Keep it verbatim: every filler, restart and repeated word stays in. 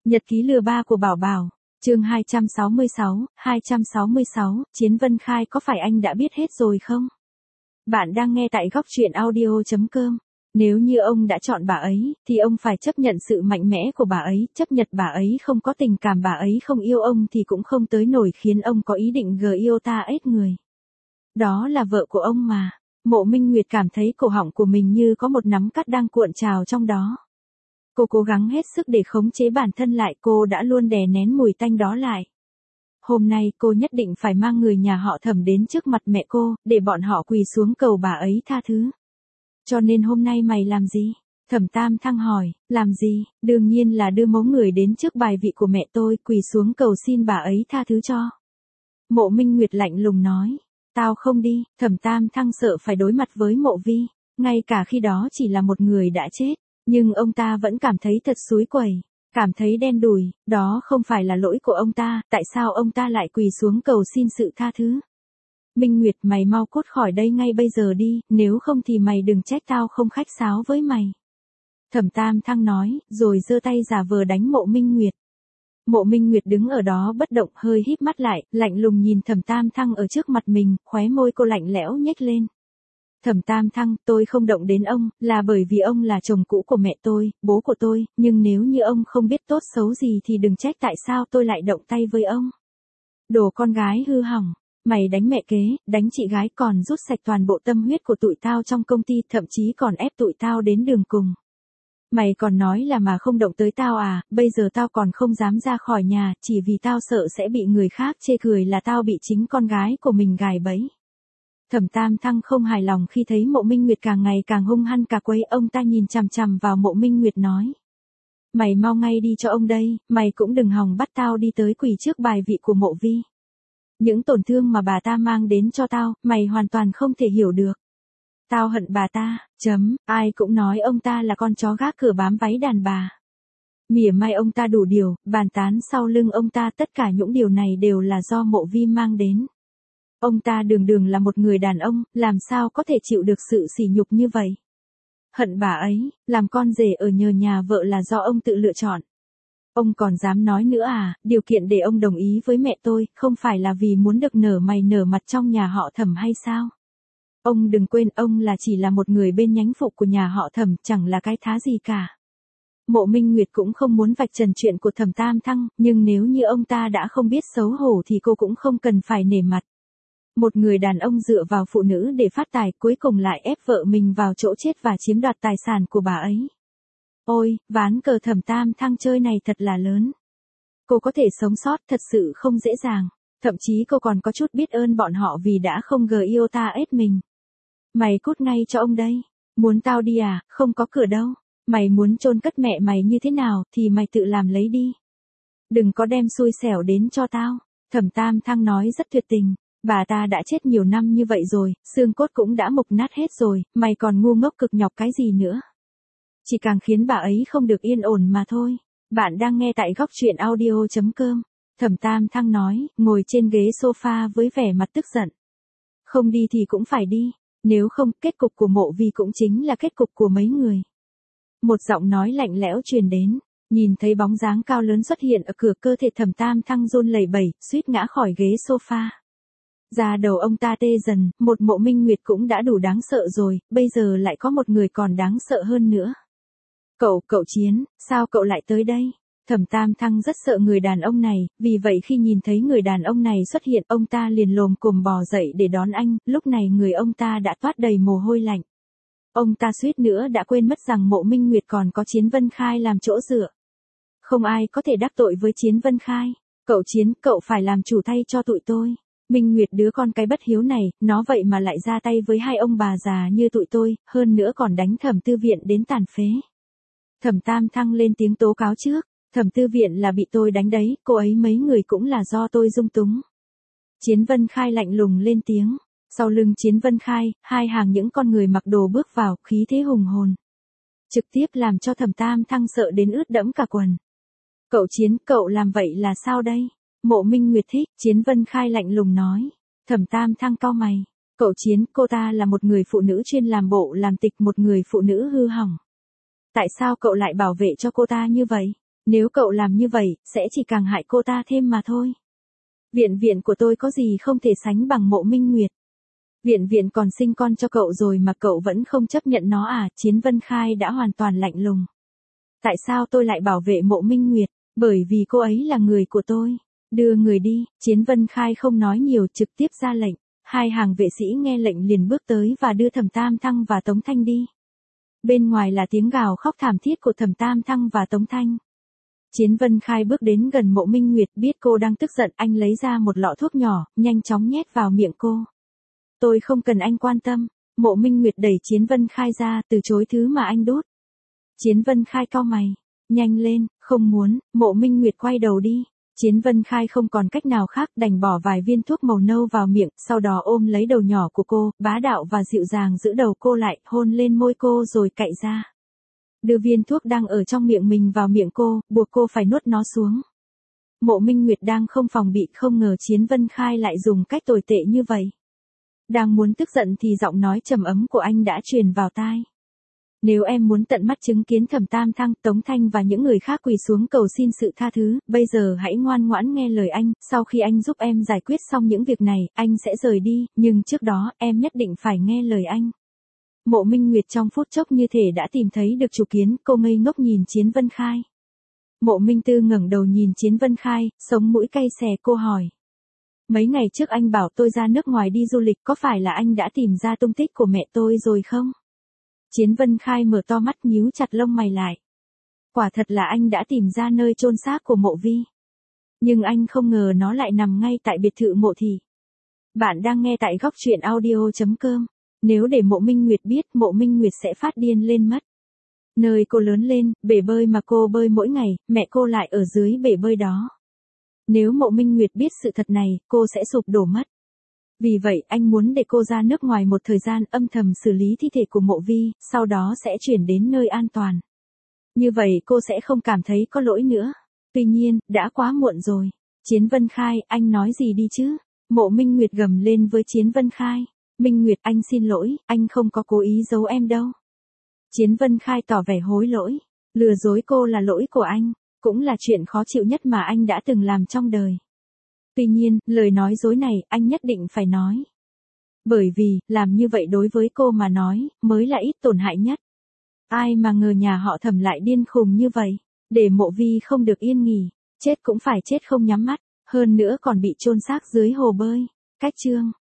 Nhật ký lừa ba của Bảo Bảo, chương hai trăm sáu mươi sáu, hai trăm sáu mươi sáu, Chiến Vân Khai có phải anh đã biết hết rồi không? Bạn đang nghe tại góc truyện audio chấm com. Nếu như ông đã chọn bà ấy, thì ông phải chấp nhận sự mạnh mẽ của bà ấy, chấp nhận bà ấy không có tình cảm, bà ấy không yêu ông thì cũng không tới nổi khiến ông có ý định gờ yêu ta ết người. Đó là vợ của ông mà. Mộ Minh Nguyệt cảm thấy cổ họng của mình như có một nắm cát đang cuộn trào trong đó. Cô cố gắng hết sức để khống chế bản thân lại, cô đã luôn đè nén mùi tanh đó lại. Hôm nay cô nhất định phải mang người nhà họ Thẩm đến trước mặt mẹ cô, để bọn họ quỳ xuống cầu bà ấy tha thứ. Cho nên hôm nay mày làm gì? Thẩm Tam Thăng hỏi, làm gì? Đương nhiên là đưa mống người đến trước bài vị của mẹ tôi, quỳ xuống cầu xin bà ấy tha thứ cho. Mộ Minh Nguyệt lạnh lùng nói, tao không đi. Thẩm Tam Thăng sợ phải đối mặt với Mộ Vi, ngay cả khi đó chỉ là một người đã chết. Nhưng ông ta vẫn cảm thấy thật xúi quẩy, cảm thấy đen đủi, đó không phải là lỗi của ông ta, tại sao ông ta lại quỳ xuống cầu xin sự tha thứ? Minh Nguyệt, mày mau cút khỏi đây ngay bây giờ đi, nếu không thì mày đừng trách tao không khách sáo với mày. Thẩm Tam Thăng nói, rồi giơ tay giả vờ đánh Mộ Minh Nguyệt. Mộ Minh Nguyệt đứng ở đó bất động, hơi híp mắt lại, lạnh lùng nhìn Thẩm Tam Thăng ở trước mặt mình, khóe môi cô lạnh lẽo nhếch lên. Thẩm Tam Thăng, tôi không động đến ông, là bởi vì ông là chồng cũ của mẹ tôi, bố của tôi, nhưng nếu như ông không biết tốt xấu gì thì đừng trách tại sao tôi lại động tay với ông. Đồ con gái hư hỏng, mày đánh mẹ kế, đánh chị gái, còn rút sạch toàn bộ tâm huyết của tụi tao trong công ty, thậm chí còn ép tụi tao đến đường cùng. Mày còn nói là mà không động tới tao à, bây giờ tao còn không dám ra khỏi nhà, chỉ vì tao sợ sẽ bị người khác chê cười là tao bị chính con gái của mình gài bẫy. Thẩm Tam Thăng không hài lòng khi thấy Mộ Minh Nguyệt càng ngày càng hung hăng cả quấy, ông ta nhìn chằm chằm vào Mộ Minh Nguyệt nói. Mày mau ngay đi cho ông đây, mày cũng đừng hòng bắt tao đi tới quỳ trước bài vị của Mộ Vi. Những tổn thương mà bà ta mang đến cho tao, mày hoàn toàn không thể hiểu được. Tao hận bà ta, chấm, ai cũng nói ông ta là con chó gác cửa bám váy đàn bà. Mỉa mai ông ta đủ điều, bàn tán sau lưng ông ta, tất cả những điều này đều là do Mộ Vi mang đến. Ông ta đường đường là một người đàn ông, làm sao có thể chịu được sự sỉ nhục như vậy? Hận bà ấy, làm con rể ở nhờ nhà vợ là do ông tự lựa chọn. Ông còn dám nói nữa à, điều kiện để ông đồng ý với mẹ tôi, không phải là vì muốn được nở mày nở mặt trong nhà họ Thẩm hay sao? Ông đừng quên, ông là chỉ là một người bên nhánh phụ của nhà họ Thẩm, chẳng là cái thá gì cả. Mộ Minh Nguyệt cũng không muốn vạch trần chuyện của Thẩm Tam Thăng, nhưng nếu như ông ta đã không biết xấu hổ thì cô cũng không cần phải nể mặt. Một người đàn ông dựa vào phụ nữ để phát tài, cuối cùng lại ép vợ mình vào chỗ chết và chiếm đoạt tài sản của bà ấy. Ôi, ván cờ Thẩm Tam Thăng chơi này thật là lớn. Cô có thể sống sót thật sự không dễ dàng, thậm chí cô còn có chút biết ơn bọn họ vì đã không gờ yêu ta ết mình. Mày cút ngay cho ông đây, muốn tao đi à, không có cửa đâu, mày muốn chôn cất mẹ mày như thế nào thì mày tự làm lấy đi. Đừng có đem xui xẻo đến cho tao, Thẩm Tam Thăng nói rất tuyệt tình. Bà ta đã chết nhiều năm như vậy rồi, xương cốt cũng đã mục nát hết rồi, mày còn ngu ngốc cực nhọc cái gì nữa. Chỉ càng khiến bà ấy không được yên ổn mà thôi. Bạn đang nghe tại góc truyện audio chấm com. Thẩm Tam Thăng nói, ngồi trên ghế sofa với vẻ mặt tức giận. Không đi thì cũng phải đi, nếu không, kết cục của Mộ Vi cũng chính là kết cục của mấy người. Một giọng nói lạnh lẽo truyền đến, nhìn thấy bóng dáng cao lớn xuất hiện ở cửa, cơ thể Thẩm Tam Thăng run lẩy bẩy, suýt ngã khỏi ghế sofa. Da đầu ông ta tê dần, một Mộ Minh Nguyệt cũng đã đủ đáng sợ rồi, bây giờ lại có một người còn đáng sợ hơn nữa. Cậu, cậu Chiến, sao cậu lại tới đây? Thẩm Tam Thăng rất sợ người đàn ông này, vì vậy khi nhìn thấy người đàn ông này xuất hiện, ông ta liền lồm cồm bò dậy để đón anh, lúc này người ông ta đã toát đầy mồ hôi lạnh. Ông ta suýt nữa đã quên mất rằng Mộ Minh Nguyệt còn có Chiến Vân Khai làm chỗ dựa. Không ai có thể đắc tội với Chiến Vân Khai. Cậu Chiến, cậu phải làm chủ thay cho tụi tôi. Minh Nguyệt, đứa con cái bất hiếu này, nó vậy mà lại ra tay với hai ông bà già như tụi tôi, hơn nữa còn đánh Thẩm Tư Viện đến tàn phế. Thẩm Tam Thăng lên tiếng tố cáo trước, Thẩm Tư Viện là bị tôi đánh đấy, cô ấy mấy người cũng là do tôi dung túng. Chiến Vân Khai lạnh lùng lên tiếng, sau lưng Chiến Vân Khai, hai hàng những con người mặc đồ bước vào, khí thế hùng hồn. Trực tiếp làm cho Thẩm Tam Thăng sợ đến ướt đẫm cả quần. Cậu Chiến, cậu làm vậy là sao đây? Mộ Minh Nguyệt thích, Chiến Vân Khai lạnh lùng nói. Thẩm Tam Thăng cau mày. Cậu Chiến, cô ta là một người phụ nữ chuyên làm bộ làm tịch, một người phụ nữ hư hỏng. Tại sao cậu lại bảo vệ cho cô ta như vậy? Nếu cậu làm như vậy, sẽ chỉ càng hại cô ta thêm mà thôi. Viện viện của tôi có gì không thể sánh bằng Mộ Minh Nguyệt. Viện viện còn sinh con cho cậu rồi mà cậu vẫn không chấp nhận nó à? Chiến Vân Khai đã hoàn toàn lạnh lùng. Tại sao tôi lại bảo vệ Mộ Minh Nguyệt? Bởi vì cô ấy là người của tôi. Đưa người đi. Chiến Vân Khai không nói nhiều, trực tiếp ra lệnh. Hai hàng vệ sĩ nghe lệnh liền bước tới và đưa Thẩm Tam Thăng và Tống Thanh đi. Bên ngoài là tiếng gào khóc thảm thiết của Thẩm Tam Thăng và Tống Thanh. Chiến Vân Khai bước đến gần Mộ Minh Nguyệt, biết cô đang tức giận, anh lấy ra một lọ thuốc nhỏ, nhanh chóng nhét vào miệng cô. Tôi không cần anh quan tâm. Mộ Minh Nguyệt đẩy Chiến Vân Khai ra, từ chối thứ mà anh đút. Chiến Vân Khai cau mày. Nhanh lên, không muốn. Mộ Minh Nguyệt quay đầu đi. Chiến Vân Khai không còn cách nào khác, đành bỏ vài viên thuốc màu nâu vào miệng, sau đó ôm lấy đầu nhỏ của cô, bá đạo và dịu dàng giữ đầu cô lại, hôn lên môi cô rồi cạy ra. Đưa viên thuốc đang ở trong miệng mình vào miệng cô, buộc cô phải nuốt nó xuống. Mộ Minh Nguyệt đang không phòng bị, không ngờ Chiến Vân Khai lại dùng cách tồi tệ như vậy. Đang muốn tức giận thì giọng nói trầm ấm của anh đã truyền vào tai. Nếu em muốn tận mắt chứng kiến Thẩm Tam Thăng, Tống Thanh và những người khác quỳ xuống cầu xin sự tha thứ, bây giờ hãy ngoan ngoãn nghe lời anh, sau khi anh giúp em giải quyết xong những việc này, anh sẽ rời đi, nhưng trước đó, em nhất định phải nghe lời anh. Mộ Minh Nguyệt trong phút chốc như thể đã tìm thấy được chủ kiến, cô ngây ngốc nhìn Chiến Vân Khai. Mộ Minh Tư ngẩng đầu nhìn Chiến Vân Khai, sống mũi cay xè, cô hỏi. Mấy ngày trước anh bảo tôi ra nước ngoài đi du lịch, có phải là anh đã tìm ra tung tích của mẹ tôi rồi không? Chiến Vân Khai mở to mắt, nhíu chặt lông mày lại. Quả thật là anh đã tìm ra nơi chôn xác của Mộ Vi. Nhưng anh không ngờ nó lại nằm ngay tại biệt thự Mộ Thị. Bạn đang nghe tại góc truyện audio chấm com. Nếu để Mộ Minh Nguyệt biết, Mộ Minh Nguyệt sẽ phát điên lên mất. Nơi cô lớn lên, bể bơi mà cô bơi mỗi ngày, mẹ cô lại ở dưới bể bơi đó. Nếu Mộ Minh Nguyệt biết sự thật này, cô sẽ sụp đổ mất. Vì vậy, anh muốn để cô ra nước ngoài một thời gian, âm thầm xử lý thi thể của Mộ Vi, sau đó sẽ chuyển đến nơi an toàn. Như vậy cô sẽ không cảm thấy có lỗi nữa. Tuy nhiên, đã quá muộn rồi. Chiến Vân Khai, anh nói gì đi chứ? Mộ Minh Nguyệt gầm lên với Chiến Vân Khai. Minh Nguyệt, anh xin lỗi, anh không có cố ý giấu em đâu. Chiến Vân Khai tỏ vẻ hối lỗi. Lừa dối cô là lỗi của anh, cũng là chuyện khó chịu nhất mà anh đã từng làm trong đời. Tuy nhiên, lời nói dối này, anh nhất định phải nói. Bởi vì, làm như vậy đối với cô mà nói, mới là ít tổn hại nhất. Ai mà ngờ nhà họ Thẩm lại điên khùng như vậy, để Mộ Vi không được yên nghỉ, chết cũng phải chết không nhắm mắt, hơn nữa còn bị chôn xác dưới hồ bơi. Cách chương